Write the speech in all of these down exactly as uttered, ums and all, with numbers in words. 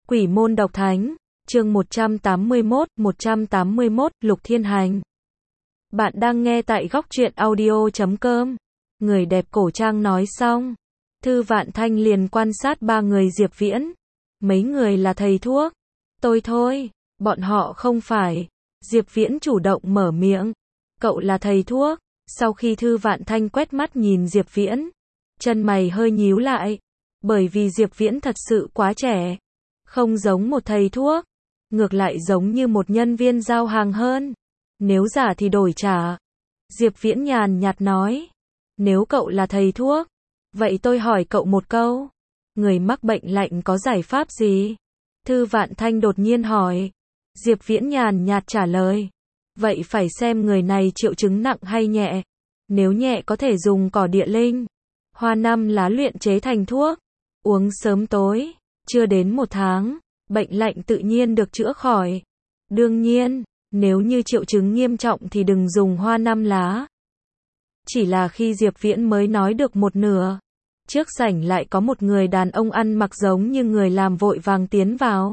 Quỷ môn độc thánh, chương một trăm tám mươi mốt, một trăm tám mươi mốt, Lục Thiên Hành. Bạn đang nghe tại góc truyện audio chấm com. Người đẹp cổ trang nói xong. Thư Vạn Thanh liền quan sát ba người Diệp Viễn. Mấy người là thầy thuốc. Tôi thôi, bọn họ không phải. Diệp Viễn chủ động mở miệng. Cậu là thầy thuốc. Sau khi Thư Vạn Thanh quét mắt nhìn Diệp Viễn, chân mày hơi nhíu lại. Bởi vì Diệp Viễn thật sự quá trẻ. Không giống một thầy thuốc, ngược lại giống như một nhân viên giao hàng hơn. Nếu giả thì đổi trả. Diệp Viễn nhàn nhạt nói. Nếu cậu là thầy thuốc, vậy tôi hỏi cậu một câu. Người mắc bệnh lạnh có giải pháp gì? Thư Vạn Thanh đột nhiên hỏi. Diệp Viễn nhàn nhạt trả lời. Vậy phải xem người này triệu chứng nặng hay nhẹ. Nếu nhẹ có thể dùng cỏ địa linh, hoa năm lá luyện chế thành thuốc. Uống sớm tối, chưa đến một tháng, bệnh lạnh tự nhiên được chữa khỏi. Đương nhiên, nếu như triệu chứng nghiêm trọng thì đừng dùng hoa năm lá. Chỉ là khi Diệp Viễn mới nói được một nửa, trước sảnh lại có một người đàn ông ăn mặc giống như người làm vội vàng tiến vào.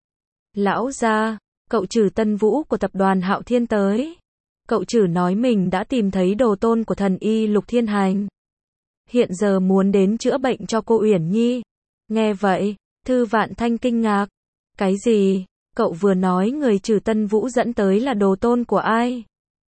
Lão gia, cậu Trử Tân Vũ của tập đoàn Hạo Thiên tới. Cậu Trử nói mình đã tìm thấy đồ tôn của thần y Lục Thiên Hành. Hiện giờ muốn đến chữa bệnh cho cô Uyển Nhi. Nghe vậy, Thư Vạn Thanh kinh ngạc. Cái gì? Cậu vừa nói người Trử Tân Vũ dẫn tới là đồ tôn của ai?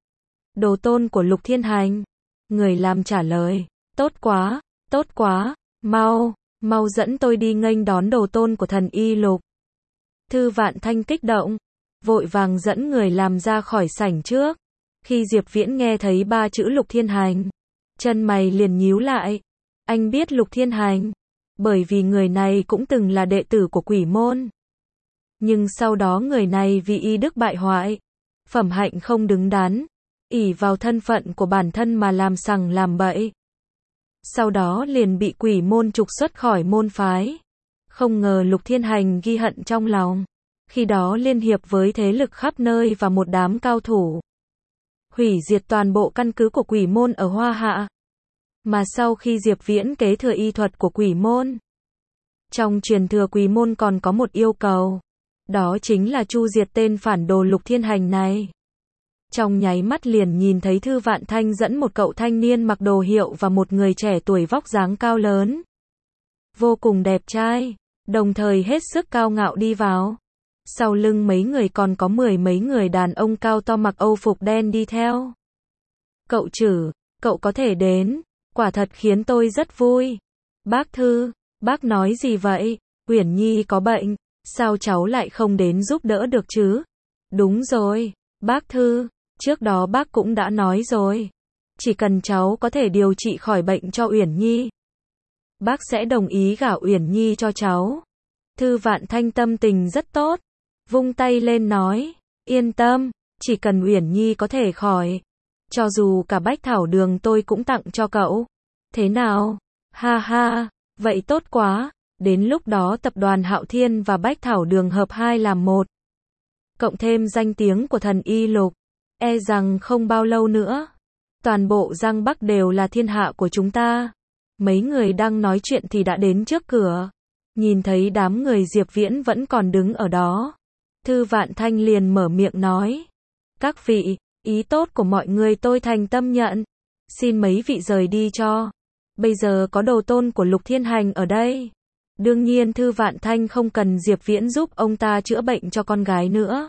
Đồ tôn của Lục Thiên Hành. Người làm trả lời. Tốt quá, tốt quá, mau, mau dẫn tôi đi nghênh đón đồ tôn của thần y Lục. Thư Vạn Thanh kích động, vội vàng dẫn người làm ra khỏi sảnh trước. Khi Diệp Viễn nghe thấy ba chữ Lục Thiên Hành, chân mày liền nhíu lại. Anh biết Lục Thiên Hành, bởi vì người này cũng từng là đệ tử của Quỷ môn. Nhưng sau đó người này vì y đức bại hoại, phẩm hạnh không đứng đắn, ỷ vào thân phận của bản thân mà làm sằng làm bậy. Sau đó liền bị Quỷ môn trục xuất khỏi môn phái. Không ngờ Lục Thiên Hành ghi hận trong lòng, khi đó liên hiệp với thế lực khắp nơi và một đám cao thủ, hủy diệt toàn bộ căn cứ của Quỷ môn ở Hoa Hạ. Mà sau khi Diệp Viễn kế thừa y thuật của Quỷ môn, trong truyền thừa Quỷ môn còn có một yêu cầu, đó chính là chu diệt tên phản đồ Lục Thiên Hành này. Trong nháy mắt liền nhìn thấy Thư Vạn Thanh dẫn một cậu thanh niên mặc đồ hiệu và một người trẻ tuổi vóc dáng cao lớn, vô cùng đẹp trai, đồng thời hết sức cao ngạo đi vào. Sau lưng mấy người còn có mười mấy người đàn ông cao to mặc âu phục đen đi theo. Cậu Trử, cậu có thể đến, quả thật khiến tôi rất vui. Bác Thư, bác nói gì vậy? Uyển Nhi có bệnh, sao cháu lại không đến giúp đỡ được chứ? Đúng rồi, bác Thư, trước đó bác cũng đã nói rồi. Chỉ cần cháu có thể điều trị khỏi bệnh cho Uyển Nhi, bác sẽ đồng ý gả Uyển Nhi cho cháu. Thư Vạn Thanh tâm tình rất tốt, vung tay lên nói, yên tâm, chỉ cần Uyển Nhi có thể khỏi, cho dù cả bách thảo đường tôi cũng tặng cho cậu. Thế nào? Ha ha, vậy tốt quá, đến lúc đó tập đoàn Hạo Thiên và bách thảo đường hợp hai làm một. Cộng thêm danh tiếng của thần y Lục, e rằng không bao lâu nữa, toàn bộ Giang Bắc đều là thiên hạ của chúng ta. Mấy người đang nói chuyện thì đã đến trước cửa. Nhìn thấy đám người Diệp Viễn vẫn còn đứng ở đó, Thư Vạn Thanh liền mở miệng nói. Các vị, ý tốt của mọi người tôi thành tâm nhận. Xin mấy vị rời đi cho. Bây giờ có đồ tôn của Lục Thiên Hành ở đây. Đương nhiên Thư Vạn Thanh không cần Diệp Viễn giúp ông ta chữa bệnh cho con gái nữa.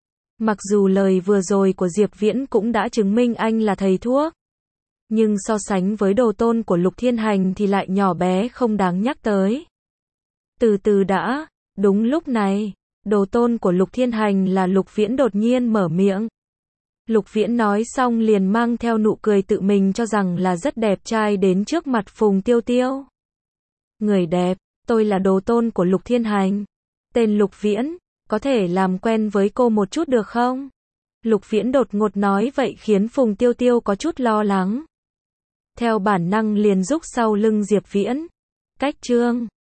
Mặc dù lời vừa rồi của Diệp Viễn cũng đã chứng minh anh là thầy thuốc, nhưng so sánh với đồ tôn của Lục Thiên Hành thì lại nhỏ bé không đáng nhắc tới. Từ từ đã, đúng lúc này, đồ tôn của Lục Thiên Hành là Lục Viễn đột nhiên mở miệng. Lục Viễn nói xong liền mang theo nụ cười tự mình cho rằng là rất đẹp trai đến trước mặt Phùng Tiêu Tiêu. Người đẹp, tôi là đồ tôn của Lục Thiên Hành. Tên Lục Viễn, có thể làm quen với cô một chút được không? Lục Viễn đột ngột nói vậy khiến Phùng Tiêu Tiêu có chút lo lắng. Theo bản năng liền rúc sau lưng Diệp Viễn. Cách chương